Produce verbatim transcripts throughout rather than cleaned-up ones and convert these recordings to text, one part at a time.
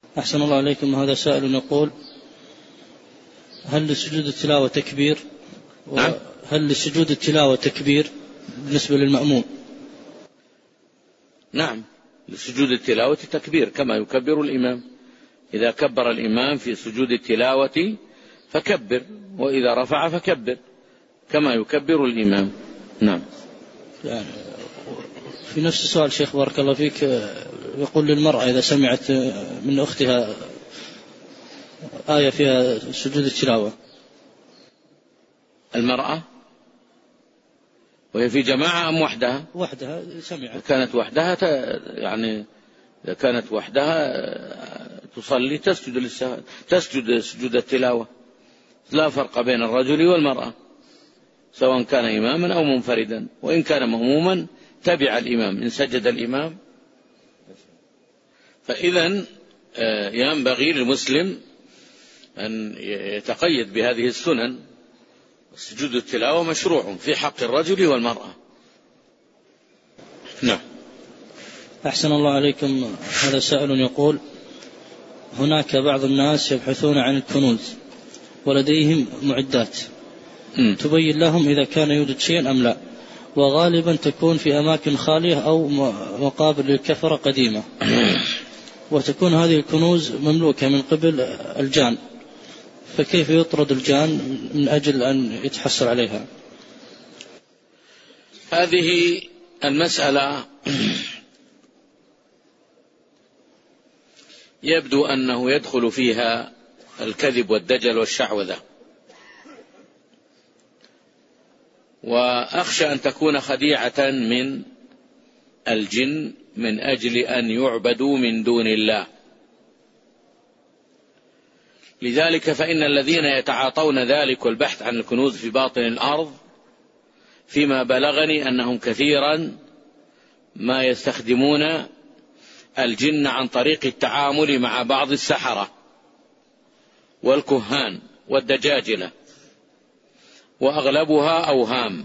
أحسن الله عليكم. هذا سائل يقول: هل لسجود التلاوة تكبير؟ نعم. هل لسجود التلاوة تكبير بالنسبة للمأموم؟ نعم، لسجود التلاوة تكبير كما يكبر الإمام. إذا كبر الإمام في سجود التلاوة فكبر، وإذا رفع فكبر كما يكبر الإمام. نعم. يعني في نفس السؤال شيخ بارك الله فيك، يقول للمرأة إذا سمعت من أختها آية فيها سجود التلاوة. المرأة وهي في جماعة أم وحدها؟ وحدها سمعت. كانت وحدها ت... يعني إذا كانت وحدها تصلي تسجد للسهو، تسجد سجود التلاوة. لا فرق بين الرجل والمرأة سواء كان إماما أو منفردا، وإن كان مأموما تبع الإمام إن سجد الإمام. فإذن ينبغي للمسلم أن يتقيد بهذه السنن. سجود التلاوة مشروع في حق الرجل والمرأة. نعم. أحسن الله عليكم. هذا سائل يقول: هناك بعض الناس يبحثون عن الكنوز ولديهم معدات م. تبين لهم إذا كان يوجد شيء أم لا، وغالبا تكون في أماكن خالية أو مقابر للكفرة قديمة وتكون هذه الكنوز مملوكة من قبل الجان، فكيف يطرد الجان من أجل أن يتحصل عليها؟ هذه المسألة يبدو أنه يدخل فيها الكذب والدجل والشعوذة، وأخشى أن تكون خديعة من الجن من أجل أن يعبدوا من دون الله. لذلك فإن الذين يتعاطون ذلك والبحث عن الكنوز في باطن الأرض فيما بلغني أنهم كثيرا ما يستخدمون الجن عن طريق التعامل مع بعض السحرة والكهان والدجاجلة، وأغلبها أوهام،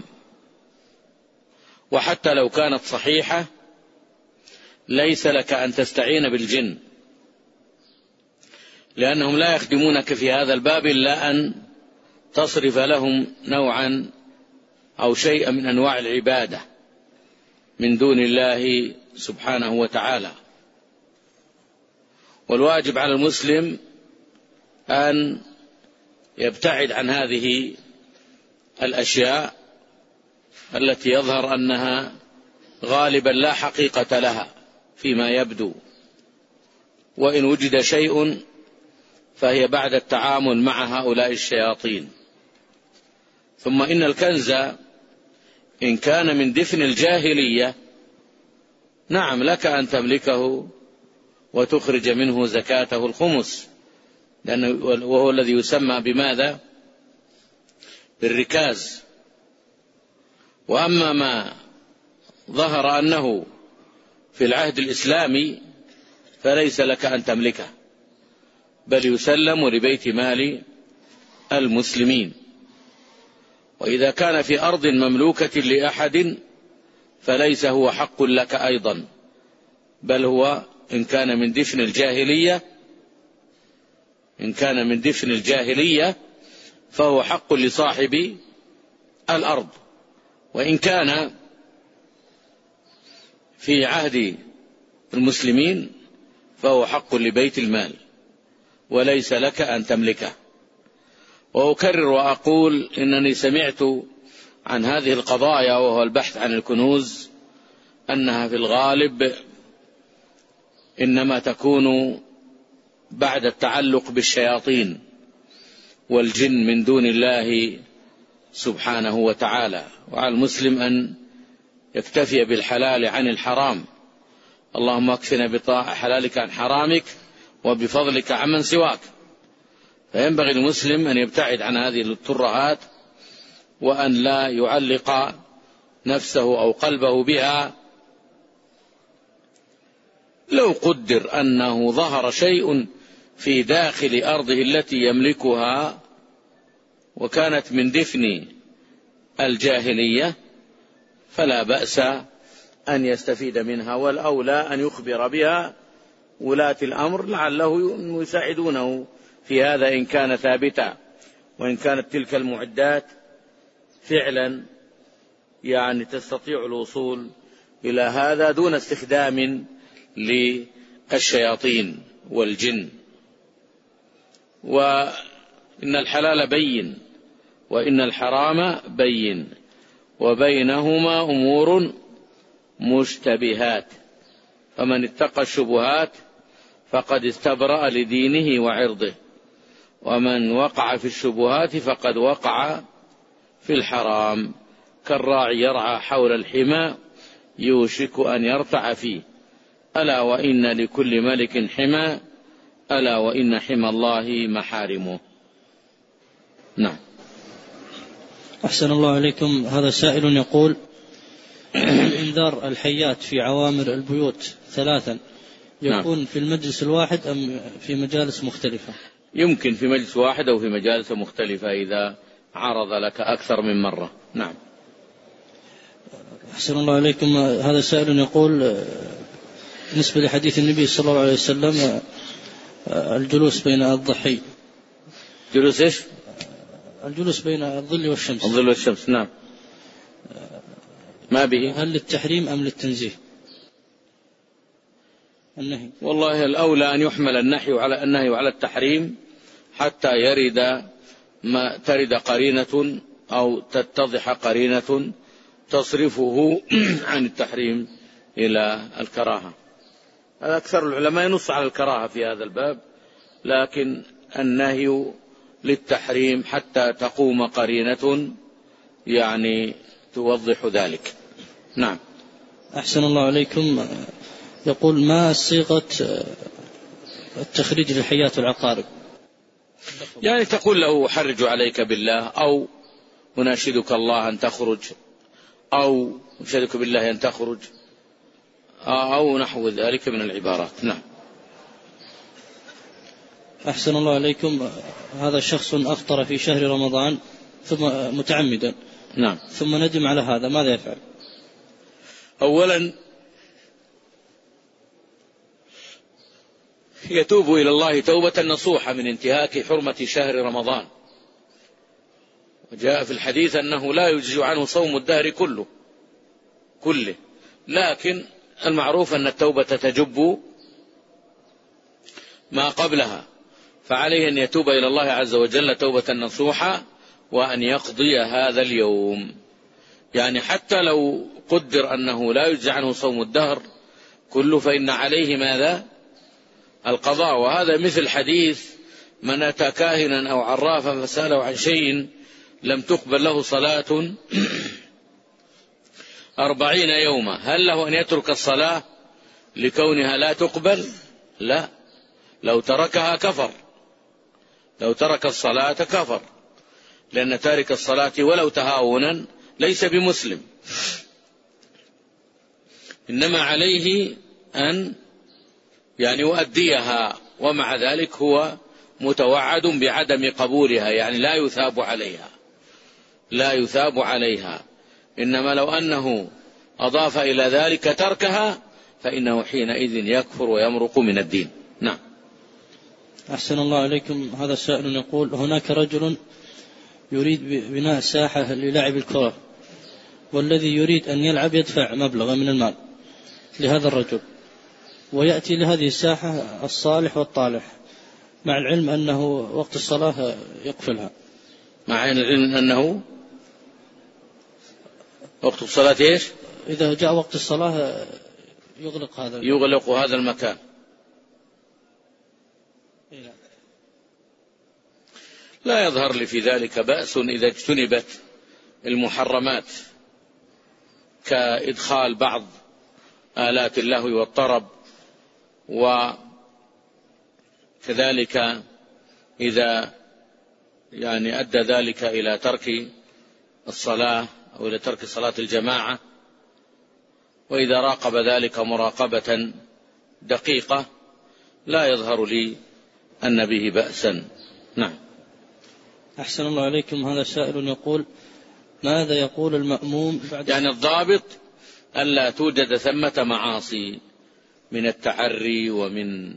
وحتى لو كانت صحيحة ليس لك أن تستعين بالجن، لأنهم لا يخدمونك في هذا الباب إلا أن تصرف لهم نوعا أو شيئا من أنواع العبادة من دون الله سبحانه وتعالى. والواجب على المسلم أن يبتعد عن هذه الأشياء التي يظهر أنها غالبا لا حقيقة لها فيما يبدو، وإن وجد شيء فهي بعد التعامل مع هؤلاء الشياطين. ثم إن الكنز إن كان من دفن الجاهلية نعم لك أن تملكه وتخرج منه زكاته الخمس، لأنه وهو الذي يسمى بماذا؟ بالركاز. وأما ما ظهر أنه في العهد الإسلامي فليس لك أن تملكه، بل يسلم لبيت مال المسلمين. وإذا كان في أرض مملوكة لأحد فليس هو حق لك أيضا، بل هو إن كان من دفن الجاهلية إن كان من دفن الجاهلية فهو حق لصاحب الأرض، وإن كان في عهد المسلمين فهو حق لبيت المال وليس لك أن تملكه. وأكرر وأقول إنني سمعت عن هذه القضايا وهو البحث عن الكنوز أنها في الغالب إنما تكون بعد التعلق بالشياطين والجن من دون الله سبحانه وتعالى. وعلى المسلم أن يكتفي بالحلال عن الحرام. اللهم اكفنا بحلالك عن حرامك وبفضلك عمن سواك. فينبغي المسلم أن يبتعد عن هذه الترهات وأن لا يعلق نفسه أو قلبه بها. لو قدر أنه ظهر شيء في داخل أرضه التي يملكها وكانت من دفن الجاهلية فلا بأس أن يستفيد منها، والأولى أن يخبر بها ولاة الأمر لعله يساعدونه في هذا إن كان ثابتا، وإن كانت تلك المعدات فعلا يعني تستطيع الوصول إلى هذا دون استخدام للشياطين والجن. وإن الحلال بين وإن الحرام بين وبينهما أمور مشتبهات، فمن اتقى الشبهات فقد استبرأ لدينه وعرضه، ومن وقع في الشبهات فقد وقع في الحرام، كالراعي يرعى حول الحمى يوشك أن يرتع فيه، ألا وإن لكل ملك حمى، ألا وإن حمى الله محارمه. نعم. أحسن الله عليكم. هذا سائل يقول: إنذار الحيات في عوامر البيوت ثلاثا يكون نعم. في المجلس الواحد أم في مجالس مختلفة؟ يمكن في مجلس واحد أو في مجالس مختلفة إذا عرض لك أكثر من مرة. نعم. أحسن الله عليكم. هذا سائل يقول: بالنسبة لحديث النبي صلى الله عليه وسلم الجلوس بين الضحي، جلوس إيش؟ الجلوس بين الظل والشمس. الظل والشمس. نعم. ما به؟ هل للتحريم أم للتنزيه؟ النهي. والله الأولى أن يحمل النهي على النهي على التحريم حتى يرد ما ترد قرينة أو تتضح قرينة تصرفه عن التحريم إلى الكراهة. أكثر العلماء ينص على الكراهة في هذا الباب، لكن النهي للتحريم حتى تقوم قرينة يعني توضح ذلك. نعم. أحسن الله عليكم. يقول: ما صيغة التخريج للحيات والعقارب؟ يعني تقول له: أحرج عليك بالله، أو أناشدك الله أن تخرج، أو أناشدك بالله أن تخرج، أو نحو ذلك من العبارات. نعم. أحسن الله عليكم. هذا شخص أفطر في شهر رمضان ثم متعمدا. نعم. ثم ندم على هذا، ماذا يفعل؟ أولا يتوب إلى الله توبة نصوحة من انتهاك حرمة شهر رمضان، وجاء في الحديث أنه لا يجزي عنه صوم الدهر كله كله لكن المعروف أن التوبة تجب ما قبلها، فعليه أن يتوب إلى الله عز وجل توبة نصوحة وأن يقضي هذا اليوم. يعني حتى لو قدر أنه لا يجزي عنه صوم الدهر كله فإن عليه ماذا؟ القضاء. وهذا مثل حديث: من أتى كاهنا أو عرافا فسأله عن شيء لم تقبل له صلاة أربعين يوما، هل له أن يترك الصلاة لكونها لا تقبل؟ لا، لو تركها كفر، لو ترك الصلاة كفر، لأن تارك الصلاة ولو تهاونا ليس بمسلم، إنما عليه أن يعني يؤديها، ومع ذلك هو متوعد بعدم قبولها، يعني لا يثاب عليها، لا يثاب عليها. إنما لو أنه أضاف إلى ذلك تركها فإنه حينئذ يكفر ويمرق من الدين. نعم. أحسن الله عليكم. هذا سائل يقول: هناك رجل يريد بناء ساحة للعب الكرة، والذي يريد أن يلعب يدفع مبلغا من المال لهذا الرجل، ويأتي لهذه الساحة الصالح والطالح، مع العلم أنه وقت الصلاة يقفلها. مع العلم أنه وقت الصلاة إيش؟ إذا جاء وقت الصلاة يغلق هذا المكان. يغلق هذا المكان. لا يظهر لي في ذلك بأس إذا اجتنبت المحرمات كإدخال بعض آلات اللهو والطرب، وكذلك إذا يعني أدى ذلك إلى ترك الصلاة أو إلى ترك صلاة الجماعة، وإذا راقب ذلك مراقبة دقيقة لا يظهر لي أن به بأسا. نعم. أحسن الله عليكم. هذا سائل يقول: ماذا يقول المأموم بعد يعني الضابط ألا توجد ثمة معاصي، من التعري ومن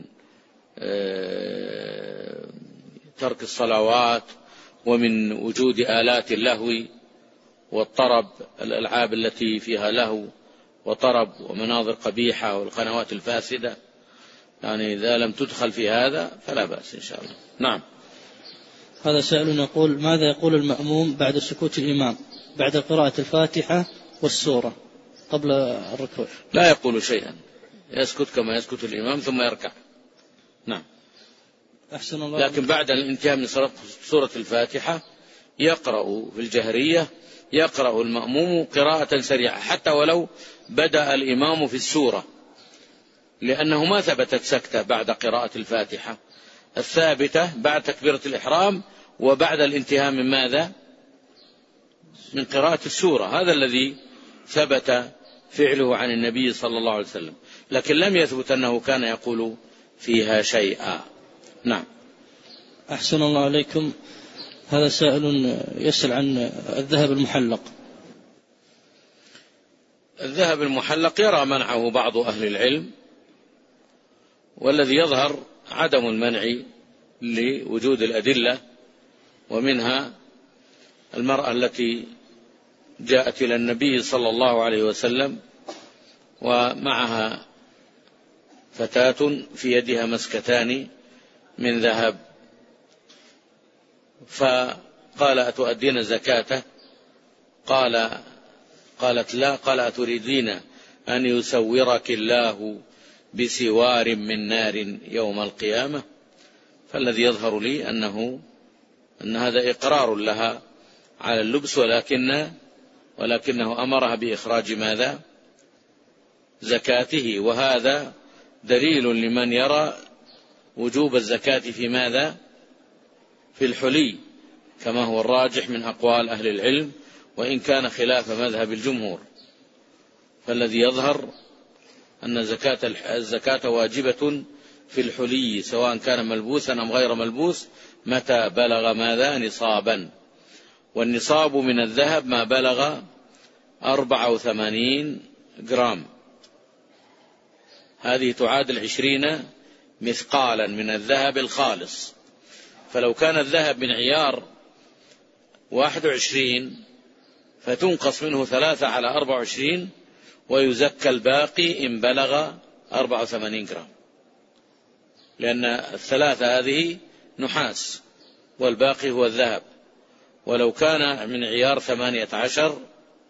ترك الصلوات ومن وجود آلات اللهو والطرب، الألعاب التي فيها لهو وطرب ومناظر قبيحة والقنوات الفاسدة، يعني إذا لم تدخل في هذا فلا بأس إن شاء الله. نعم. هذا سائل يقول: ماذا يقول المأموم بعد سكوت الإمام بعد قراءة الفاتحة والسورة قبل الركوع؟ لا يقول شيئا، يسكت كما يسكت الإمام ثم يركع. نعم. أحسن الله. لكن بعد الانتهاء من سورة الفاتحة يقرأ في الجهرية، يقرأ المأموم قراءة سريعة حتى ولو بدأ الإمام في السورة، لأنه ما ثبتت سكتة بعد قراءة الفاتحة، الثابتة بعد تكبيرة الإحرام وبعد الانتهاء من ماذا؟ من قراءة السورة، هذا الذي ثبت فعله عن النبي صلى الله عليه وسلم، لكن لم يثبت أنه كان يقول فيها شيئا. نعم. أحسن الله عليكم. هذا سائل يسأل عن الذهب المحلق. الذهب المحلق يرى منعه بعض أهل العلم، والذي يظهر عدم المنع لوجود الأدلة، ومنها المرأة التي جاءت إلى النبي صلى الله عليه وسلم ومعها فتاة في يدها مسكتان من ذهب، فقال: أتؤدين زكاته؟ قال قالت: لا. قال: أتريدين أن يسورك الله بسوار من نار يوم القيامة؟ فالذي يظهر لي أنه أن هذا إقرار لها على اللبس، ولكن ولكنه أمرها بإخراج ماذا؟ زكاته، وهذا دليل لمن يرى وجوب الزكاة في ماذا؟ في الحلي، كما هو الراجح من أقوال أهل العلم، وإن كان خلاف مذهب الجمهور، فالذي يظهر أن زكاة الزكاة واجبة في الحلي سواء كان ملبوسا أم غير ملبوس متى بلغ ماذا؟ نصابا، والنصاب من الذهب ما بلغ أربعة وثمانين جرام، هذه تعادل عشرين مثقالا من الذهب الخالص، فلو كان الذهب من عيار واحد وعشرين فتنقص منه ثلاثة على أربعة وعشرين ويزكى الباقي إن بلغ أربعة وثمانين جرام، لأن الثلاثة هذه نحاس والباقي هو الذهب، ولو كان من عيار ثمانية عشر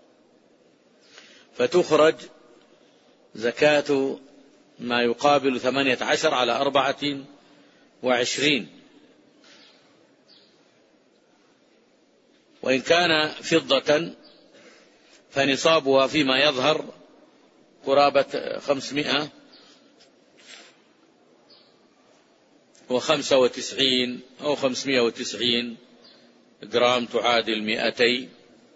فتخرج زكاة ما يقابل ثمانية عشر على أربعة وعشرين، وإن كان فضة فنصابها فيما يظهر قرابة خمسمائة وخمسة وتسعين أو خمسمائة وتسعين جرام، تعادل مئتي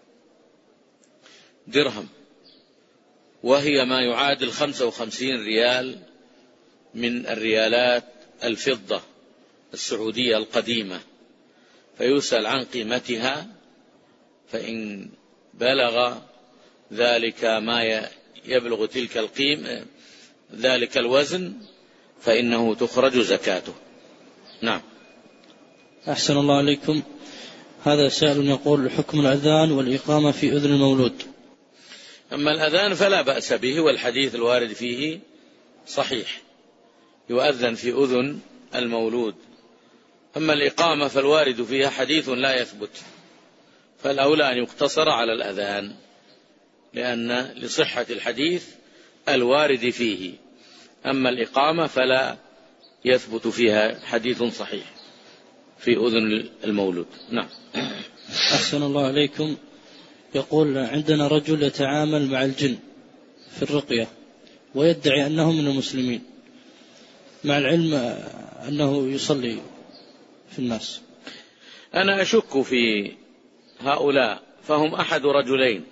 درهم، وهي ما يعادل خمسة وخمسين ريال من الريالات الفضة السعودية القديمة، فيسأل عن قيمتها، فإن بلغ ذلك ما يبلغ تلك القيمة ذلك الوزن فإنه تخرج زكاته. نعم. أحسن الله عليكم. هذا سائل يقول: حكم الأذان والإقامة في أذن المولود. أما الأذان فلا بأس به، والحديث الوارد فيه صحيح، يؤذن في أذن المولود. أما الإقامة فالوارد فيها حديث لا يثبت، فالأولى أن يقتصر على الأذان، لأن لصحة الحديث الوارد فيه، أما الإقامة فلا يثبت فيها حديث صحيح في أذن المولود. نعم. أحسن الله عليكم. يقول: عندنا رجل يتعامل مع الجن في الرقية ويدعي أنه من المسلمين، مع العلم أنه يصلي في الناس. أنا أشك في هؤلاء، فهم أحد رجلين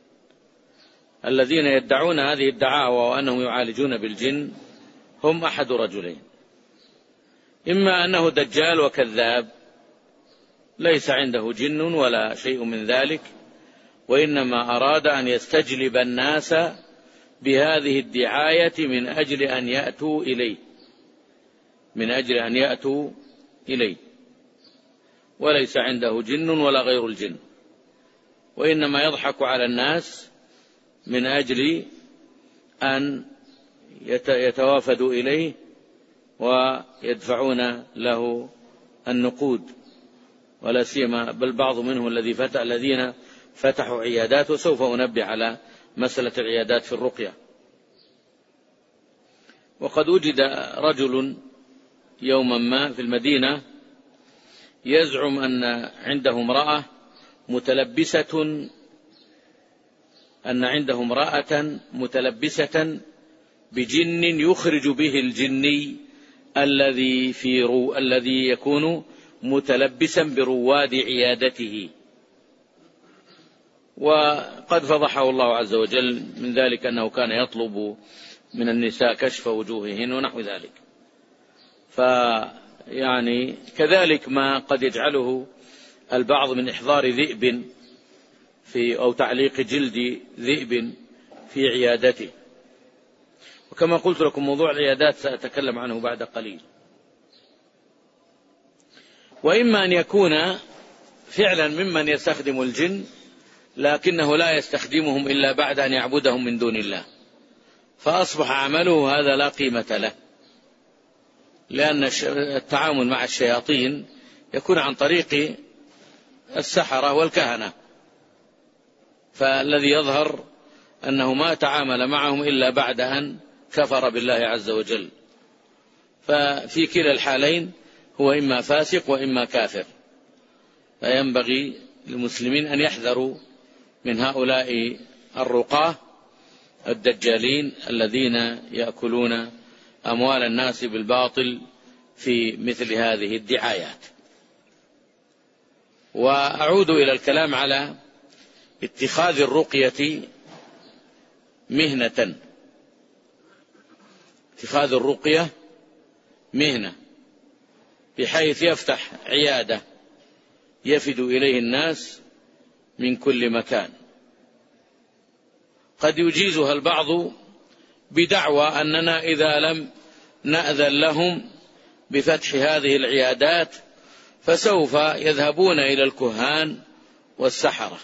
الذين يدعون هذه الدعاوى وأنهم يعالجون بالجن، هم أحد رجلين: إما أنه دجال وكذاب ليس عنده جن ولا شيء من ذلك، وإنما أراد أن يستجلب الناس بهذه الدعاية من أجل أن يأتوا إليه من أجل أن يأتوا إليه وليس عنده جن ولا غير الجن، وإنما يضحك على الناس من أجل أن يتوافدوا إليه ويدفعون له النقود، ولا سيما بل بعض منهم الذي فتح الذين فتحوا عيادات، وسوف أنبه على مسألة العيادات في الرقية. وقد وجد رجل يوما ما في المدينة يزعم أن عنده امرأة متلبسة أن عنده امرأة متلبسة بجن يخرج به الجني الذي في رو الذي يكون متلبسا برواد عيادته، وقد فضحه الله عز وجل من ذلك أنه كان يطلب من النساء كشف وجوههن ونحو ذلك. فيعني كذلك ما قد يجعله البعض من إحضار ذئب في أو تعليق جلد ذئب في عيادته. وكما قلت لكم موضوع العيادات سأتكلم عنه بعد قليل. وإما أن يكون فعلا ممن يستخدم الجن لكنه لا يستخدمهم إلا بعد أن يعبدهم من دون الله، فأصبح عمله هذا لا قيمة له، لأن التعامل مع الشياطين يكون عن طريق السحرة والكهنة، فالذي يظهر أنه ما تعامل معهم إلا بعد أن كفر بالله عز وجل، ففي كلا الحالين هو إما فاسق وإما كافر. فينبغي للمسلمين أن يحذروا من هؤلاء الرقاة الدجالين الذين يأكلون أموال الناس بالباطل في مثل هذه الدعايات. وأعود إلى الكلام على اتخاذ الرقية مهنة. اتخاذ الرقية مهنة بحيث يفتح عيادة يفد إليه الناس من كل مكان، قد يجيزها البعض بدعوى أننا إذا لم نأذن لهم بفتح هذه العيادات فسوف يذهبون إلى الكهان والسحرة.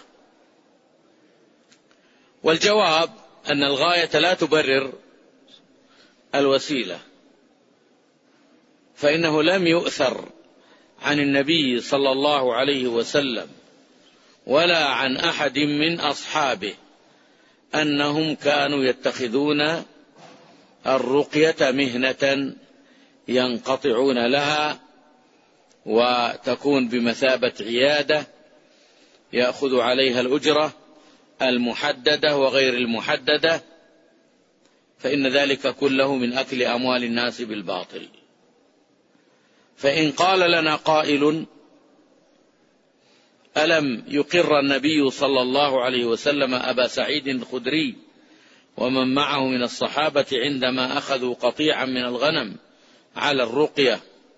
والجواب أن الغاية لا تبرر الوسيلة، فإنه لم يؤثر عن النبي صلى الله عليه وسلم ولا عن أحد من أصحابه أنهم كانوا يتخذون الرقية مهنة ينقطعون لها وتكون بمثابة عيادة يأخذ عليها الأجرة المحددة وغير المحددة، فإن ذلك كله من أكل أموال الناس بالباطل. فإن قال لنا قائل: ألم يقر النبي صلى الله عليه وسلم أبا سعيد الخدري ومن معه من الصحابة عندما أخذوا قطيعا من الغنم على الرقية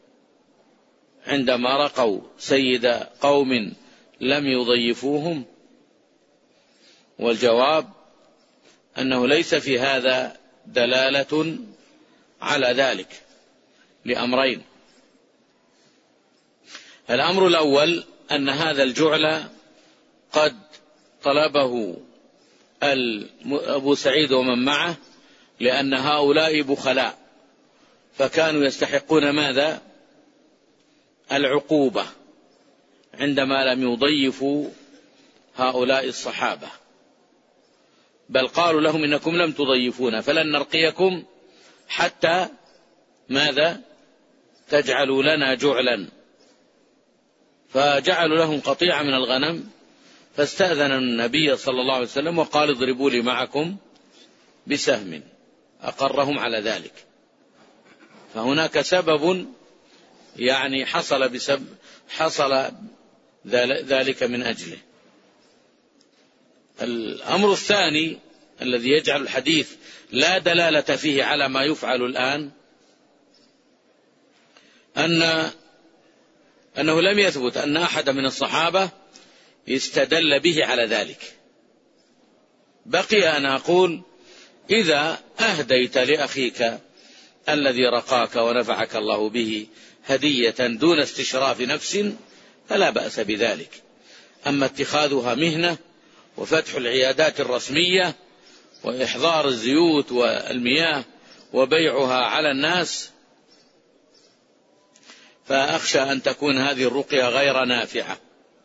عندما رقوا سيد قوم لم يضيفوهم؟ والجواب أنه ليس في هذا دلالة على ذلك لأمرين. الأمر الأول أن هذا الجعل قد طلبه أبو سعيد ومن معه لأن هؤلاء بخلاء، فكانوا يستحقون ماذا؟ العقوبة عندما لم يضيفوا هؤلاء الصحابة، بل قالوا لهم: إنكم لم تضيفونا فلن نرقيكم حتى ماذا؟ تجعلوا لنا جعلا. فجعلوا لهم قطيعة من الغنم، فاستأذن النبي صلى الله عليه وسلم وقال: اضربوا لي معكم بسهم، أقرهم على ذلك. فهناك سبب يعني حصل بسبب حصل ذلك من أجله. الأمر الثاني الذي يجعل الحديث لا دلالة فيه على ما يفعل الآن أن أنه لم يثبت أن أحد من الصحابة استدل به على ذلك. بقي أن أقول إذا أهديت لأخيك الذي رقاك ونفعك الله به هدية دون استشراف نفس فلا بأس بذلك. أما اتخاذها مهنة وفتح العيادات الرسمية وإحضار الزيوت والمياه وبيعها على الناس فأخشى أن تكون هذه الرقية غير نافعة،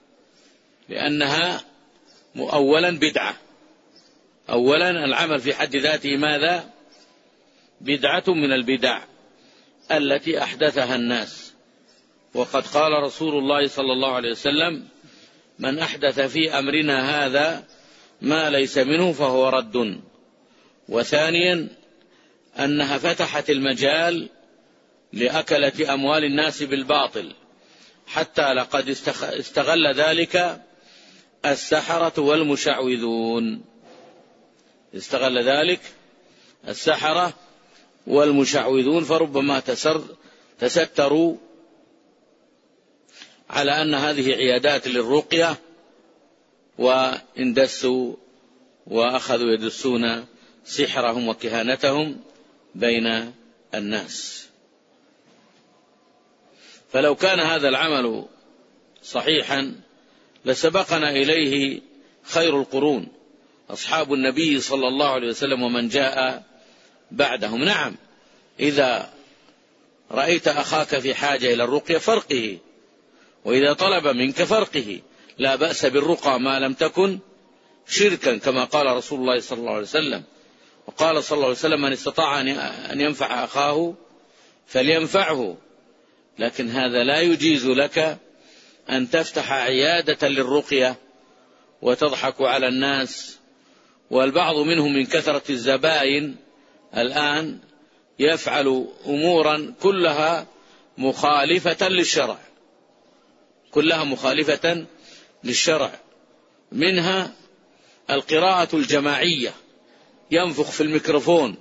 لأنها أولا بدعة. أولا العمل في حد ذاته ماذا؟ بدعة من البدع التي أحدثها الناس. وقد قال رسول الله صلى الله عليه وسلم: من أحدث في أمرنا هذا ما ليس منه فهو رد. وثانيا أنها فتحت المجال لأكلة أموال الناس بالباطل، حتى لقد استغل ذلك السحرة والمشعوذون. استغل ذلك السحرة والمشعوذون، فربما تسر تستروا على أن هذه عيادات للرقية واندسوا وأخذوا يدسون سحرهم وكهانتهم بين الناس. فلو كان هذا العمل صحيحا لسبقنا إليه خير القرون أصحاب النبي صلى الله عليه وسلم ومن جاء بعدهم. نعم، إذا رأيت أخاك في حاجة إلى الرقية فرقه، وإذا طلب منك فرقه، لا بأس بالرقى ما لم تكن شركا، كما قال رسول الله صلى الله عليه وسلم. وقال صلى الله عليه وسلم: من استطاع أن ينفع أخاه فلينفعه. لكن هذا لا يجيز لك أن تفتح عيادة للرقية وتضحك على الناس. والبعض منهم من كثرة الزبائن الآن يفعل أمورا كلها مخالفة للشرع، كلها مخالفة للشرع، منها القراءة الجماعية، ينفخ في الميكروفون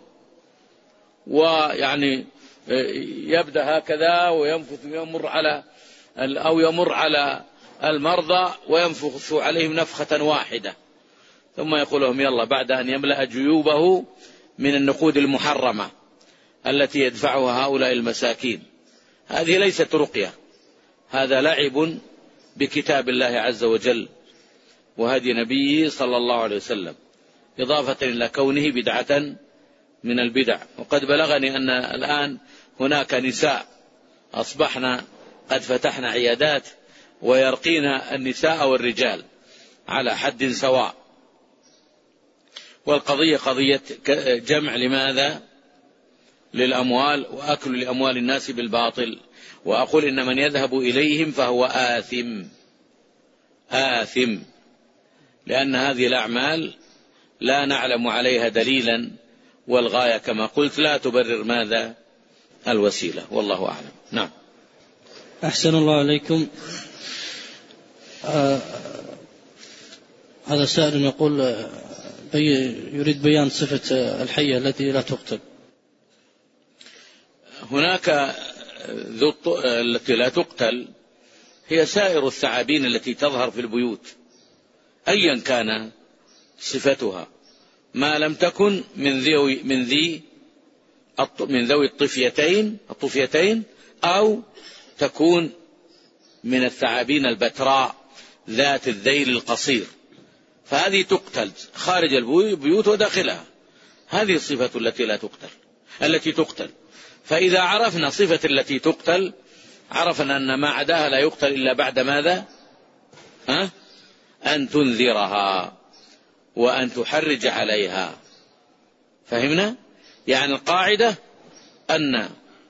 ويعني يبدأ هكذا وينفخ يمر على أو يمر على المرضى وينفخ عليهم نفخة واحدة، ثم يقول لهم يلا، بعد أن يملأ جيوبه من النقود المحرمة التي يدفعها هؤلاء المساكين. هذه ليست رقية، هذا لعب بكتاب الله عز وجل وهدي نبيه صلى الله عليه وسلم، إضافة إلى كونه بدعة من البدع. وقد بلغني أن الآن هناك نساء أصبحنا قد فتحنا عيادات ويرقينا النساء والرجال على حد سواء. والقضية قضية جمع لماذا؟ للأموال وأكل لأموال الناس بالباطل. وأقول إن من يذهب إليهم فهو آثم آثم لأن هذه الأعمال لا نعلم عليها دليلا، والغاية كما قلت لا تبرر ماذا؟ الوسيلة، والله أعلم. نعم. أحسن الله عليكم. آه هذا سائل يقول آه بي يريد بيان صفة آه الحية التي لا تقتل. هناك ذو التي لا تقتل هي سائر الثعابين التي تظهر في البيوت أيا كان صفتها، ما لم تكن من ذوي من ذي من ذوي الطفيتين الطفيتين أو تكون من الثعابين البتراء ذات الذيل القصير، فهذه تقتل خارج البيوت وداخلها. هذه الصفة التي لا تقتل التي تقتل. فإذا عرفنا صفة التي تقتل عرفنا أن ما عداها لا يقتل إلا بعد ماذا؟ ها؟ أن تنذرها وأن تحرج عليها. فهمنا؟ يعني القاعدة أن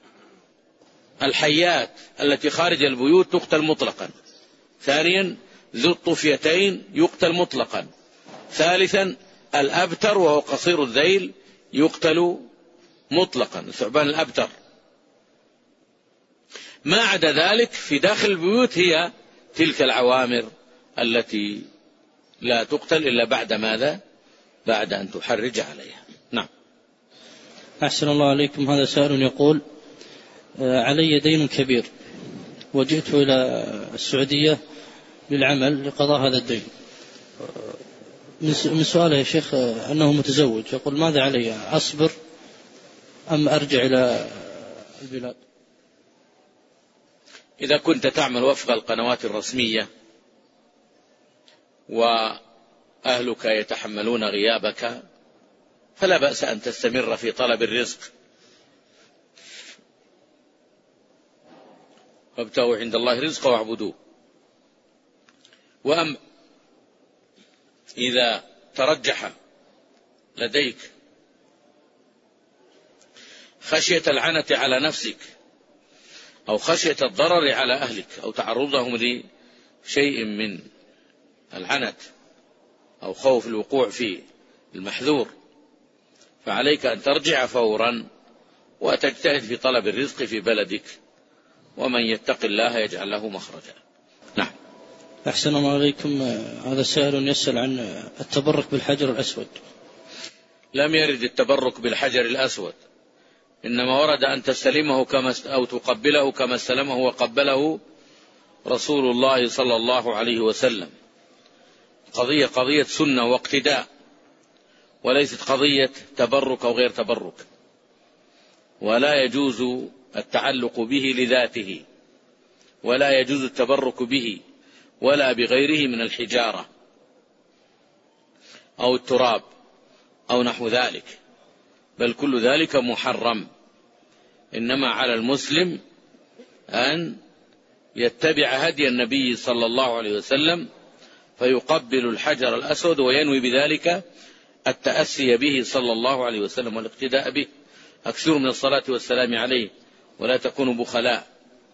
الحيات التي خارج البيوت تقتل مطلقا. ثانيا ذو الطفيتين يقتل مطلقا. ثالثا الأبتر وهو قصير الذيل يقتل مطلقا، الثعبان الأبتر. ما عدا ذلك في داخل البيوت هي تلك العوامر التي لا تقتل إلا بعد ماذا؟ بعد أن تحرج عليها. نعم. أحسن الله عليكم. هذا سائل يقول علي دين كبير وجئت إلى السعودية للعمل لقضاء هذا الدين، من سؤاله يا شيخ أنه متزوج، يقول ماذا علي، أصبر أم أرجع إلى البلاد؟ إذا كنت تعمل وفق القنوات الرسمية وأهلك يتحملون غيابك فلا بأس أن تستمر في طلب الرزق، وابتغوا عند الله رزقا واعبدوه. وأم إذا ترجح لديك خشية العنة على نفسك أو خشية الضرر على أهلك أو تعرضهم لشيء من العنت أو خوف الوقوع في المحذور، فعليك أن ترجع فورا وتجتهد في طلب الرزق في بلدك، ومن يتق الله يجعل له مخرجا. نعم. أحسن الله عليكم. هذا سائل يسأل عن التبرك بالحجر الأسود. لم يرد التبرك بالحجر الأسود، إنما ورد أن تستلمه كما أو تقبله كما استلمه وقبله رسول الله صلى الله عليه وسلم. قضية قضية سنة واقتداء، وليست قضية تبرك أو غير تبرك، ولا يجوز التعلق به لذاته، ولا يجوز التبرك به ولا بغيره من الحجارة أو التراب أو نحو ذلك، بل كل ذلك محرم. إنما على المسلم أن يتبع هدي النبي صلى الله عليه وسلم فيقبل الحجر الأسود وينوي بذلك التأسي به صلى الله عليه وسلم والاقتداء به. أكثروا من الصلاة والسلام عليه ولا تكونوا بخلاء.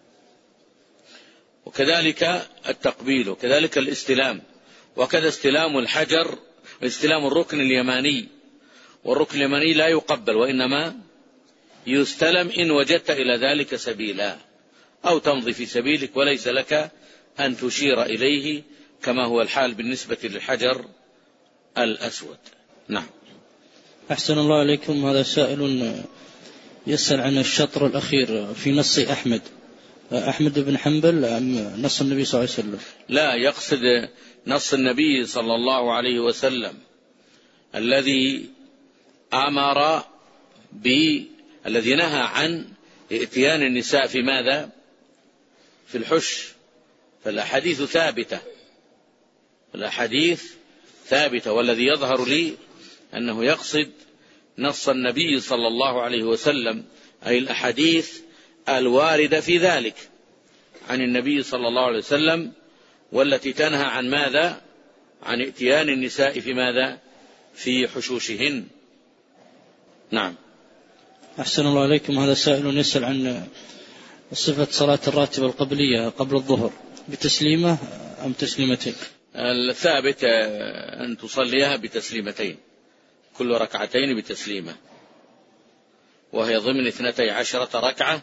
وكذلك التقبيل، وكذلك الاستلام، وكذا استلام الحجر واستلام الركن اليماني. والركن اليماني لا يقبل وإنما يستلم إن وجدت إلى ذلك سبيلا، أو تمضي في سبيلك وليس لك أن تشير إليه كما هو الحال بالنسبة للحجر الأسود. نعم. أحسن الله عليكم. هذا سائل يسأل عن الشطر الأخير في نص أحمد أحمد بن حنبل أم نص النبي صلى الله عليه وسلم؟ لا، يقصد نص النبي صلى الله عليه وسلم الذي أمر ب الذي نهى عن ائتيان النساء في ماذا؟ في الحش. فالأحاديث ثابتة، الأحاديث ثابتة، والذي يظهر لي أنه يقصد نص النبي صلى الله عليه وسلم، أي الأحاديث الواردة في ذلك عن النبي صلى الله عليه وسلم، والتي تنهى عن ماذا؟ عن ائتيان النساء في ماذا؟ في حشوشهن. نعم. أحسن الله عليكم. هذا سائل يسأل عن صفة صلاة الراتبة القبلية قبل الظهر، بتسليمة أم تسليمتين؟ الثابت أن تصليها بتسليمتين، كل ركعتين بتسليمة، وهي ضمن اثنتي عشرة ركعة.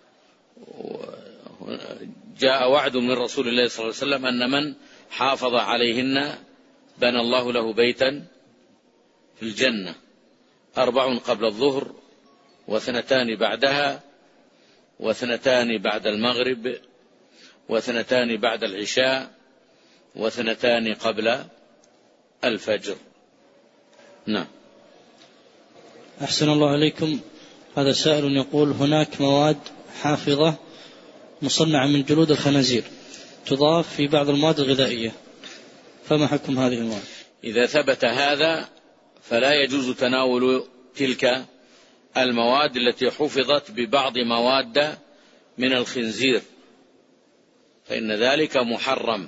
جاء وعد من رسول الله صلى الله عليه وسلم أن من حافظ عليهن بنى الله له بيتا في الجنة، أربع قبل الظهر، واثنتان بعدها، واثنتان بعد المغرب، واثنتان بعد العشاء، واثنتان قبل الفجر. نعم. أحسن الله عليكم. هذا سائل يقول هناك مواد حافظة مصنعة من جلود الخنازير تضاف في بعض المواد الغذائية، فما حكم هذه المواد؟ إذا ثبت هذا فلا يجوز تناول تلك المواد التي حفظت ببعض مواد من الخنزير، فإن ذلك محرم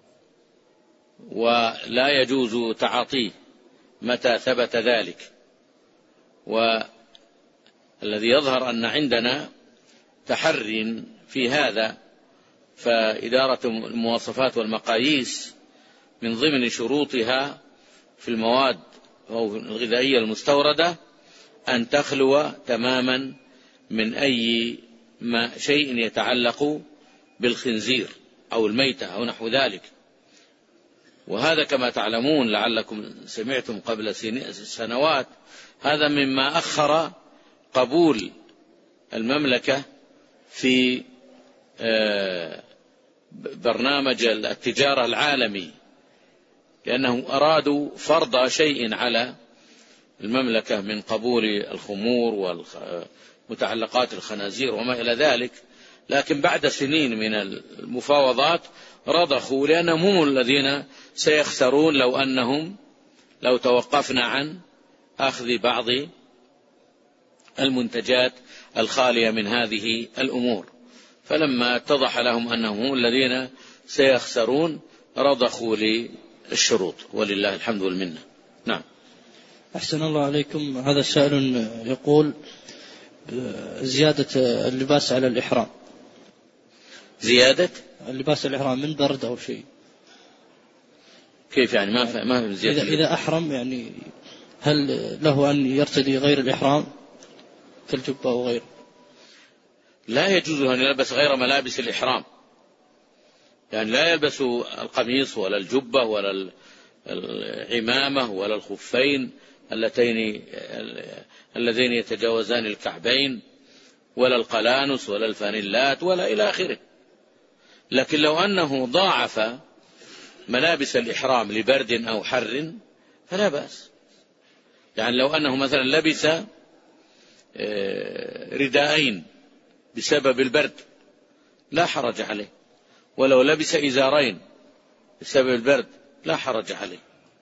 ولا يجوز تعاطيه متى ثبت ذلك. والذي يظهر أن عندنا تحري في هذا، فإدارة المواصفات والمقاييس من ضمن شروطها في المواد الغذائية المستوردة أن تخلو تماما من أي ما شيء يتعلق بالخنزير أو الميتة أو نحو ذلك. وهذا كما تعلمون لعلكم سمعتم قبل سنوات، هذا مما أخر قبول المملكة في برنامج التجارة العالمي لأنهم أرادوا فرض شيء على المملكة من قبول الخمور ومتعلقات الخنازير وما إلى ذلك، لكن بعد سنين من المفاوضات رضخوا، لأنهم هم الذين سيخسرون لو أنهم لو توقفنا عن أخذ بعض المنتجات الخالية من هذه الأمور. فلما اتضح لهم أنهم هم الذين سيخسرون رضخوا للشروط، ولله الحمد والمنة. نعم. أحسن الله عليكم. هذا سائل يقول زيادة اللباس على الإحرام، زيادة اللباس على الإحرام من برد أو شيء، كيف يعني؟ ما في ما في زيادة. إذا, إذا أحرم يعني هل له أن يرتدي غير الإحرام كالجبة أو غيره؟ لا يجوز أن يلبس غير ملابس الإحرام، يعني لا يلبس القميص ولا الجبة ولا العمامة ولا الخفين اللتين اللذين يتجاوزان الكعبين ولا القلانس ولا الفانيلات ولا إلى آخره. لكن لو أنه ضاعف ملابس الإحرام لبرد أو حر فلا بأس. يعني لو أنه مثلا لبس رداءين بسبب البرد لا حرج عليه، ولو لبس إزارين بسبب البرد لا حرج عليه.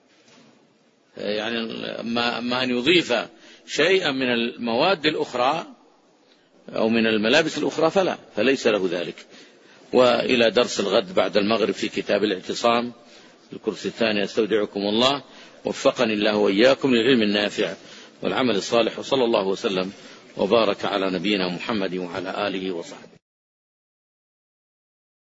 يعني ما أن يضيف شيئا من المواد الأخرى أو من الملابس الأخرى فلا، فليس له ذلك. وإلى درس الغد بعد المغرب في كتاب الاعتصام الكرسي الثاني. استودعكم الله، وفقني الله وإياكم للعلم النافع والعمل الصالح، وصلى الله وسلم وبارك على نبينا محمد وعلى آله وصحبه.